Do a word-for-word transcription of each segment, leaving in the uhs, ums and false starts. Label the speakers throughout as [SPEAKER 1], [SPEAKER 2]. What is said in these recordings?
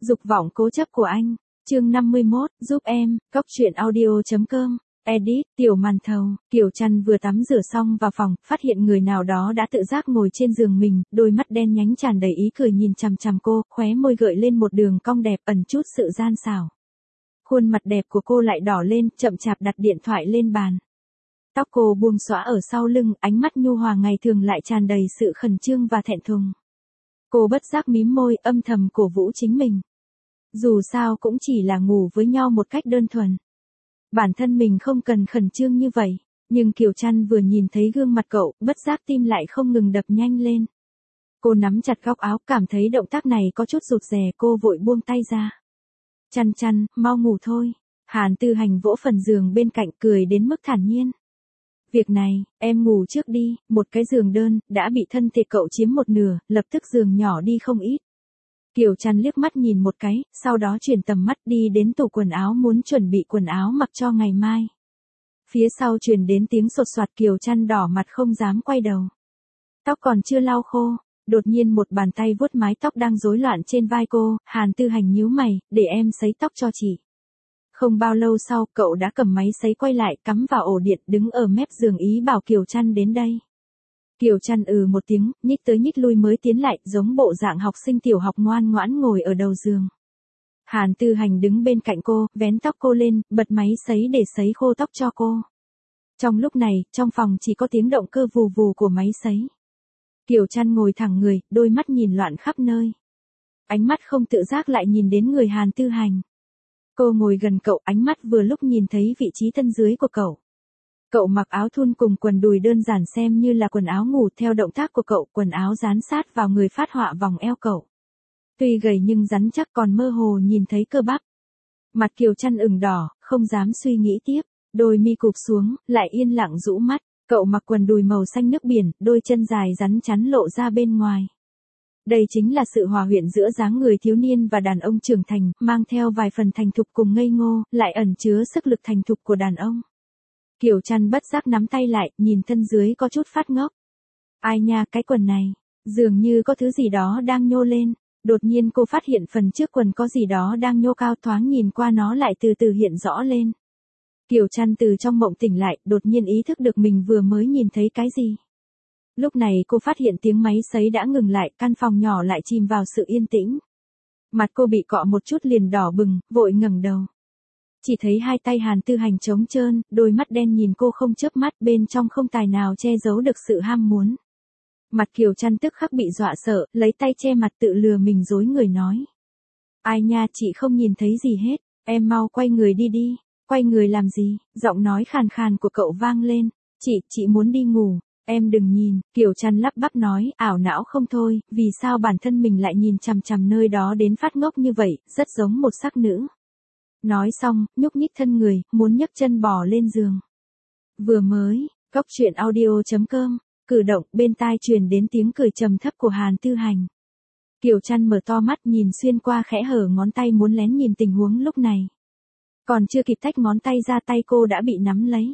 [SPEAKER 1] Dục vọng cố chấp của anh. Chương năm mươi mốt, giúp em, cốc truyện audio chấm com. Edit, Tiểu Màn Thầu. Kiều Trăn vừa tắm rửa xong vào phòng, phát hiện người nào đó đã tự giác ngồi trên giường mình, đôi mắt đen nhánh tràn đầy ý cười nhìn chằm chằm cô, khóe môi gợi lên một đường cong đẹp ẩn chút sự gian xảo. Khuôn mặt đẹp của cô lại đỏ lên, chậm chạp đặt điện thoại lên bàn. Tóc cô buông xõa ở sau lưng, ánh mắt nhu hòa ngày thường lại tràn đầy sự khẩn trương và thẹn thùng. Cô bất giác mím môi, âm thầm cổ vũ chính mình. Dù sao cũng chỉ là ngủ với nhau một cách đơn thuần. Bản thân mình không cần khẩn trương như vậy, nhưng Kiều Trăn vừa nhìn thấy gương mặt cậu, bất giác tim lại không ngừng đập nhanh lên. Cô nắm chặt góc áo, cảm thấy động tác này có chút rụt rè, cô vội buông tay ra. Trăn Trăn, mau ngủ thôi. Hàn Tư Hành vỗ phần giường bên cạnh, cười đến mức thản nhiên. Việc này, em ngủ trước đi. Một cái giường đơn, đã bị thân thể cậu chiếm một nửa, lập tức giường nhỏ đi không ít. Kiều Trăn liếc mắt nhìn một cái, sau đó chuyển tầm mắt đi đến tủ quần áo muốn chuẩn bị quần áo mặc cho ngày mai. Phía sau truyền đến tiếng sột soạt, Kiều Trăn đỏ mặt không dám quay đầu. Tóc còn chưa lau khô, đột nhiên một bàn tay vuốt mái tóc đang rối loạn trên vai cô. Hàn Tư Hành nhíu mày, để em sấy tóc cho chị. Không bao lâu sau, cậu đã cầm máy sấy quay lại, cắm vào ổ điện, đứng ở mép giường ý bảo Kiều Trăn đến đây. Kiều Trăn ừ một tiếng, nhích tới nhích lui mới tiến lại, giống bộ dạng học sinh tiểu học ngoan ngoãn ngồi ở đầu giường. Hàn Tư Hành đứng bên cạnh cô, vén tóc cô lên, bật máy sấy để sấy khô tóc cho cô. Trong lúc này, trong phòng chỉ có tiếng động cơ vù vù của máy sấy. Kiều Trăn ngồi thẳng người, đôi mắt nhìn loạn khắp nơi. Ánh mắt không tự giác lại nhìn đến người Hàn Tư Hành. Cô ngồi gần cậu, ánh mắt vừa lúc nhìn thấy vị trí thân dưới của cậu. Cậu mặc áo thun cùng quần đùi đơn giản xem như là quần áo ngủ, theo động tác của cậu, quần áo dán sát vào người phát họa vòng eo cậu. Tuy gầy nhưng rắn chắc, còn mơ hồ nhìn thấy cơ bắp. Mặt Kiều Trăn ửng đỏ, không dám suy nghĩ tiếp, đôi mi cụp xuống, lại yên lặng rũ mắt. Cậu mặc quần đùi màu xanh nước biển, đôi chân dài rắn chắn lộ ra bên ngoài. Đây chính là sự hòa quyện giữa dáng người thiếu niên và đàn ông trưởng thành, mang theo vài phần thành thục cùng ngây ngô, lại ẩn chứa sức lực thành thục của đàn ông. Kiều Trăn bất giác nắm tay lại, nhìn thân dưới có chút phát ngốc. Ai nha, cái quần này, dường như có thứ gì đó đang nhô lên. Đột nhiên cô phát hiện phần trước quần có gì đó đang nhô cao, thoáng nhìn qua nó lại từ từ hiện rõ lên. Kiều Trăn từ trong mộng tỉnh lại, đột nhiên ý thức được mình vừa mới nhìn thấy cái gì. Lúc này cô phát hiện tiếng máy sấy đã ngừng lại, căn phòng nhỏ lại chìm vào sự yên tĩnh. Mặt cô bị cọ một chút liền đỏ bừng, vội ngẩng đầu. Chỉ thấy hai tay Hàn Tư Hành trống trơn, đôi mắt đen nhìn cô không chớp mắt, bên trong không tài nào che giấu được sự ham muốn. Mặt Kiều Trăn tức khắc bị dọa sợ, lấy tay che mặt tự lừa mình dối người nói. Ai nha, chị không nhìn thấy gì hết, em mau quay người đi đi. Quay người làm gì? Giọng nói khàn khàn của cậu vang lên. Chị, chị muốn đi ngủ. Em đừng nhìn. Kiều Trăn lắp bắp nói, ảo não không thôi, vì sao bản thân mình lại nhìn chằm chằm nơi đó đến phát ngốc như vậy, rất giống một sắc nữ. Nói xong, nhúc nhích thân người, muốn nhấc chân bò lên giường. Vừa mới, cốc truyện audio chấm com, cử động, bên tai truyền đến tiếng cười trầm thấp của Hàn Tư Hành. Kiều Trăn mở to mắt nhìn xuyên qua khẽ hở ngón tay muốn lén nhìn tình huống lúc này. Còn chưa kịp tách ngón tay ra, tay cô đã bị nắm lấy.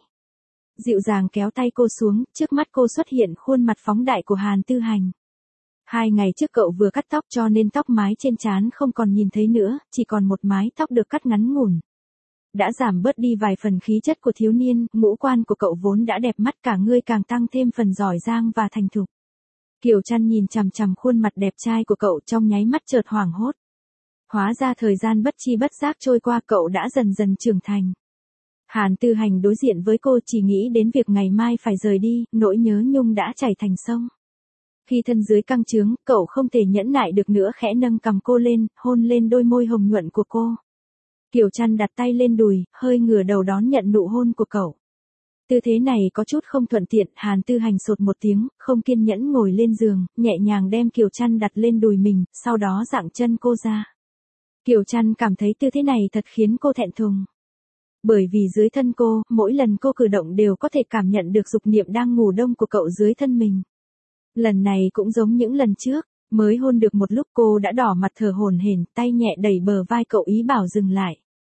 [SPEAKER 1] Dịu dàng kéo tay cô xuống, trước mắt cô xuất hiện khuôn mặt phóng đại của Hàn Tư Hành. Hai ngày trước cậu vừa cắt tóc cho nên tóc mái trên trán không còn nhìn thấy nữa, chỉ còn một mái tóc được cắt ngắn ngủn. Đã giảm bớt đi vài phần khí chất của thiếu niên, ngũ quan của cậu vốn đã đẹp mắt, cả người càng tăng thêm phần giỏi giang và thành thục. Kiều Trăn nhìn chằm chằm khuôn mặt đẹp trai của cậu, trong nháy mắt chợt hoảng hốt. Hóa ra thời gian bất chi bất giác trôi qua, cậu đã dần dần trưởng thành. Hàn Tư Hành đối diện với cô chỉ nghĩ đến việc ngày mai phải rời đi, nỗi nhớ nhung đã chảy thành sông. Khi thân dưới căng trướng, cậu không thể nhẫn nại được nữa, khẽ nâng cằm cô lên, hôn lên đôi môi hồng nhuận của cô. Kiều Trăn đặt tay lên đùi, hơi ngửa đầu đón nhận nụ hôn của cậu. Tư thế này có chút không thuận tiện, Hàn Tư Hành sột một tiếng, không kiên nhẫn ngồi lên giường, nhẹ nhàng đem Kiều Trăn đặt lên đùi mình, sau đó giãng chân cô ra. Kiều Trăn cảm thấy tư thế này thật khiến cô thẹn thùng. Bởi vì dưới thân cô, mỗi lần cô cử động đều có thể cảm nhận được dục niệm đang ngủ đông của cậu dưới thân mình. Lần này cũng giống những lần trước, mới hôn được một lúc cô đã đỏ mặt thở hổn hển, tay nhẹ đẩy bờ vai cậu ý bảo dừng lại.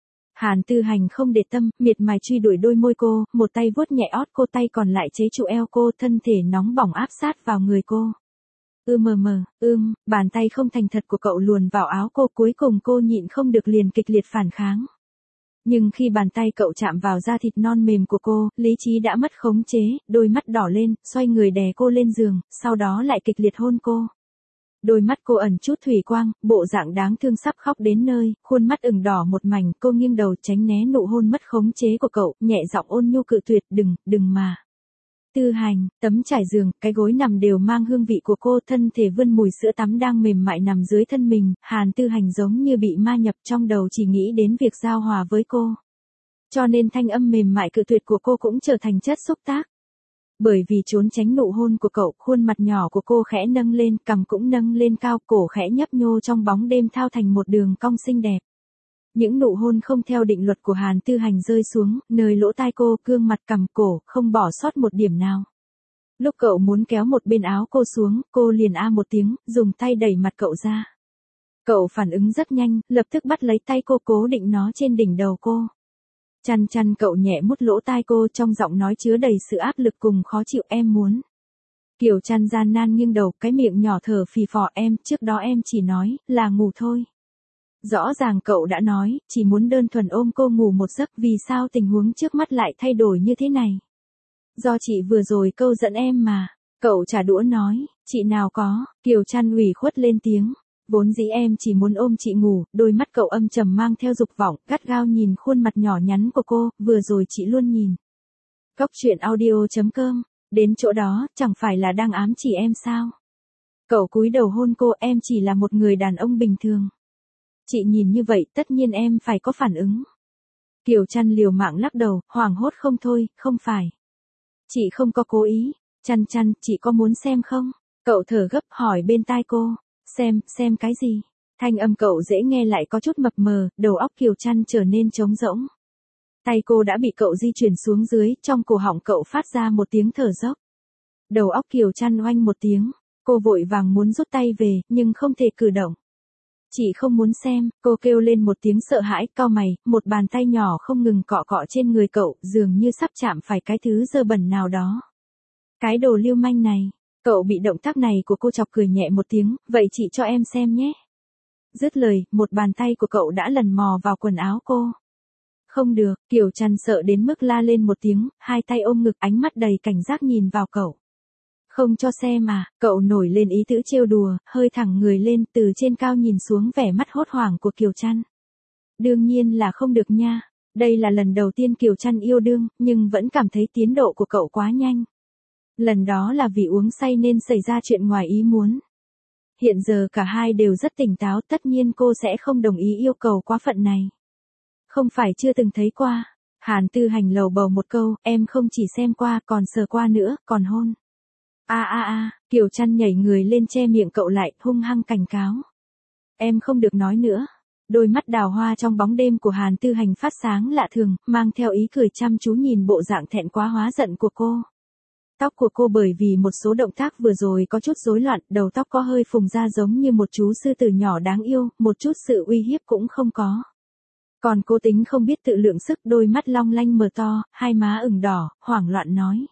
[SPEAKER 1] Hàn Tư Hành không để tâm, miệt mài truy đuổi đôi môi cô, một tay vuốt nhẹ ót cô, tay còn lại chế trụ eo cô, thân thể nóng bỏng áp sát vào người cô. Ư mờ mờ, ưm, bàn tay không thành thật của cậu luồn vào áo cô, cuối cùng cô nhịn không được liền kịch liệt phản kháng. Nhưng khi bàn tay cậu chạm vào da thịt non mềm của cô, lý trí đã mất khống chế, đôi mắt đỏ lên, xoay người đè cô lên giường, sau đó lại kịch liệt hôn cô. Đôi mắt cô ẩn chút thủy quang, bộ dạng đáng thương sắp khóc đến nơi, khuôn mắt ửng đỏ một mảnh, cô nghiêng đầu tránh né nụ hôn mất khống chế của cậu, nhẹ giọng ôn nhu cự tuyệt, đừng, đừng mà. Tư Hành, tấm trải giường, cái gối nằm đều mang hương vị của cô, thân thể vươn mùi sữa tắm đang mềm mại nằm dưới thân mình, Hàn Tư Hành giống như bị ma nhập, trong đầu chỉ nghĩ đến việc giao hòa với cô. Cho nên thanh âm mềm mại cự tuyệt của cô cũng trở thành chất xúc tác. Bởi vì trốn tránh nụ hôn của cậu, khuôn mặt nhỏ của cô khẽ nâng lên, cằm cũng nâng lên cao, cổ khẽ nhấp nhô trong bóng đêm thao thành một đường cong xinh đẹp. Những nụ hôn không theo định luật của Hàn Tư Hành rơi xuống, nơi lỗ tai cô, gương mặt, cằm, cổ, không bỏ sót một điểm nào. Lúc cậu muốn kéo một bên áo cô xuống, cô liền a một tiếng, dùng tay đẩy mặt cậu ra. Cậu phản ứng rất nhanh, lập tức bắt lấy tay cô, cố định nó trên đỉnh đầu cô. Chăn chăn cậu nhẹ mút lỗ tai cô, trong giọng nói chứa đầy sự áp lực cùng khó chịu, em muốn. Kiều Chăn gian nan nghiêng đầu, cái miệng nhỏ thở phì phò, em, trước đó em chỉ nói, là ngủ thôi. Rõ ràng cậu đã nói, chỉ muốn đơn thuần ôm cô ngủ một giấc, vì sao tình huống trước mắt lại thay đổi như thế này? Do chị vừa rồi câu dẫn em mà. Cậu trả đũa nói, chị nào có, Kiều Chăn ủy khuất lên tiếng. Vốn dĩ em chỉ muốn ôm chị ngủ, đôi mắt cậu âm trầm mang theo dục vọng, gắt gao nhìn khuôn mặt nhỏ nhắn của cô, vừa rồi chị luôn nhìn. Cóc truyện audio chấm com, đến chỗ đó, chẳng phải là đang ám chỉ em sao? Cậu cúi đầu hôn cô, em chỉ là một người đàn ông bình thường. Chị nhìn như vậy, tất nhiên em phải có phản ứng. Kiều Chăn liều mạng lắc đầu, hoảng hốt không thôi, không phải. Chị không có cố ý. Chăn chăn, chị có muốn xem không? Cậu thở gấp hỏi bên tai cô. Xem, xem cái gì? Thanh âm cậu dễ nghe lại có chút mập mờ, đầu óc Kiều Chăn trở nên trống rỗng. Tay cô đã bị cậu di chuyển xuống dưới, trong cổ họng cậu phát ra một tiếng thở dốc. Đầu óc Kiều Chăn oanh một tiếng, cô vội vàng muốn rút tay về, nhưng không thể cử động. Chị không muốn xem, cô kêu lên một tiếng sợ hãi, cau mày, một bàn tay nhỏ không ngừng cọ cọ trên người cậu, dường như sắp chạm phải cái thứ dơ bẩn nào đó. Cái đồ lưu manh này, cậu bị động tác này của cô chọc cười nhẹ một tiếng, vậy chị cho em xem nhé. Dứt lời, một bàn tay của cậu đã lần mò vào quần áo cô. Không được, Kiều Chăn sợ đến mức la lên một tiếng, hai tay ôm ngực, ánh mắt đầy cảnh giác nhìn vào cậu. Không cho xem à, cậu nổi lên ý tứ trêu đùa, hơi thẳng người lên, từ trên cao nhìn xuống vẻ mắt hốt hoảng của Kiều Chăn. Đương nhiên là không được nha, đây là lần đầu tiên Kiều Chăn yêu đương, nhưng vẫn cảm thấy tiến độ của cậu quá nhanh. Lần đó là vì uống say nên xảy ra chuyện ngoài ý muốn. Hiện giờ cả hai đều rất tỉnh táo, tất nhiên cô sẽ không đồng ý yêu cầu quá phận này. Không phải chưa từng thấy qua. Hàn Tư Hành lầu bầu một câu, em không chỉ xem qua, còn sờ qua nữa, còn hôn. A a a, Kiều Chăn nhảy người lên che miệng cậu lại, hung hăng cảnh cáo. Em không được nói nữa. Đôi mắt đào hoa trong bóng đêm của Hàn Tư Hành phát sáng lạ thường, mang theo ý cười chăm chú nhìn bộ dạng thẹn quá hóa giận của cô. Tóc của cô bởi vì một số động tác vừa rồi có chút rối loạn, đầu tóc có hơi phùng ra giống như một chú sư tử nhỏ đáng yêu, một chút sự uy hiếp cũng không có. Còn cô tính không biết tự lượng sức, đôi mắt long lanh mờ to, hai má ửng đỏ, hoảng loạn nói.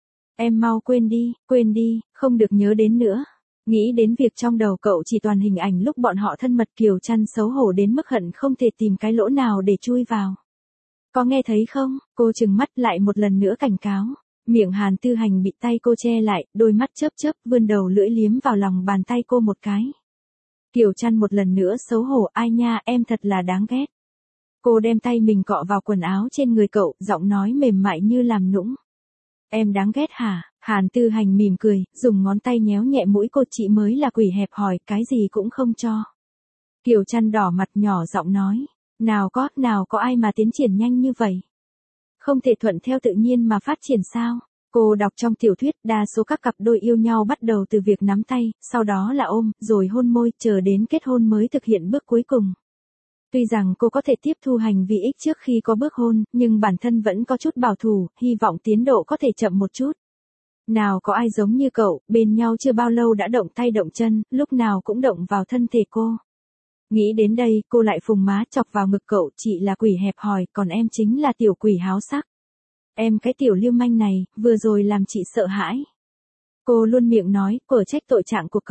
[SPEAKER 1] Em mau quên đi, quên đi, không được nhớ đến nữa. Nghĩ đến việc trong đầu cậu chỉ toàn hình ảnh lúc bọn họ thân mật, Kiều Chăn xấu hổ đến mức hận không thể tìm cái lỗ nào để chui vào. Có nghe thấy không? Cô trừng mắt lại một lần nữa cảnh cáo. Miệng Hàn Tư Hành bị tay cô che lại, đôi mắt chớp chớp, vươn đầu lưỡi liếm vào lòng bàn tay cô một cái. Kiều Chăn một lần nữa xấu hổ, ai nha, em thật là đáng ghét. Cô đem tay mình cọ vào quần áo trên người cậu, giọng nói mềm mại như làm nũng. Em đáng ghét hả? Hàn Tư Hành mỉm cười, dùng ngón tay nhéo nhẹ mũi cô, chị mới là quỷ hẹp hòi, cái gì cũng không cho. Kiều Chăn đỏ mặt nhỏ giọng nói, nào có, nào có ai mà tiến triển nhanh như vậy. Không thể thuận theo tự nhiên mà phát triển sao? Cô đọc trong tiểu thuyết, đa số các cặp đôi yêu nhau bắt đầu từ việc nắm tay, sau đó là ôm, rồi hôn môi, chờ đến kết hôn mới thực hiện bước cuối cùng. Tuy rằng cô có thể tiếp thu hành vi ích trước khi có bước hôn, nhưng bản thân vẫn có chút bảo thủ, hy vọng tiến độ có thể chậm một chút. Nào có ai giống như cậu, bên nhau chưa bao lâu đã động tay động chân, lúc nào cũng động vào thân thể cô. Nghĩ đến đây, cô lại phùng má chọc vào ngực cậu, chị là quỷ hẹp hòi, còn em chính là tiểu quỷ háo sắc. Em cái tiểu lưu manh này, vừa rồi làm chị sợ hãi. Cô luôn miệng nói, cở trách tội trạng của cậu.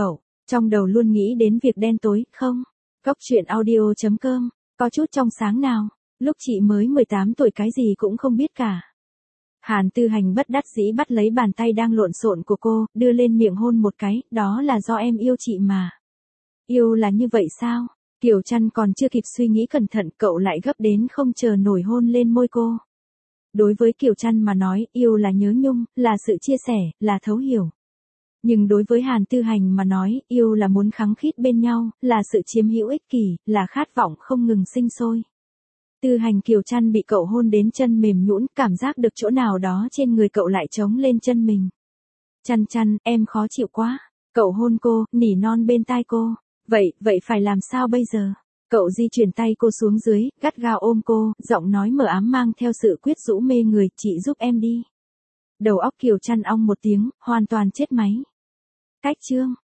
[SPEAKER 1] Trong đầu luôn nghĩ đến việc đen tối, không? Cốc truyện audio chấm com, có chút trong sáng nào, lúc chị mới mười tám tuổi cái gì cũng không biết cả. Hàn Tư Hành bất đắc dĩ bắt lấy bàn tay đang lộn xộn của cô, đưa lên miệng hôn một cái, đó là do em yêu chị mà. Yêu là như vậy sao? Kiều Trăn còn chưa kịp suy nghĩ cẩn thận, cậu lại gấp đến không chờ nổi hôn lên môi cô. Đối với Kiều Trăn mà nói, yêu là nhớ nhung, là sự chia sẻ, là thấu hiểu. Nhưng đối với Hàn Tư Hành mà nói, yêu là muốn khăng khít bên nhau, là sự chiếm hữu ích kỷ, là khát vọng không ngừng sinh sôi. Tư Hành Kiều Trăn bị cậu hôn đến chân mềm nhũn, cảm giác được chỗ nào đó trên người cậu lại trống lên chân mình. Trăn Trăn, em khó chịu quá. Cậu hôn cô, nỉ non bên tai cô. Vậy, vậy phải làm sao bây giờ? Cậu di chuyển tay cô xuống dưới, gắt gao ôm cô, giọng nói mờ ám mang theo sự quyết rũ mê người, chị giúp em đi. Đầu óc Kiều Trăn ong một tiếng, hoàn toàn chết máy. Cách chương.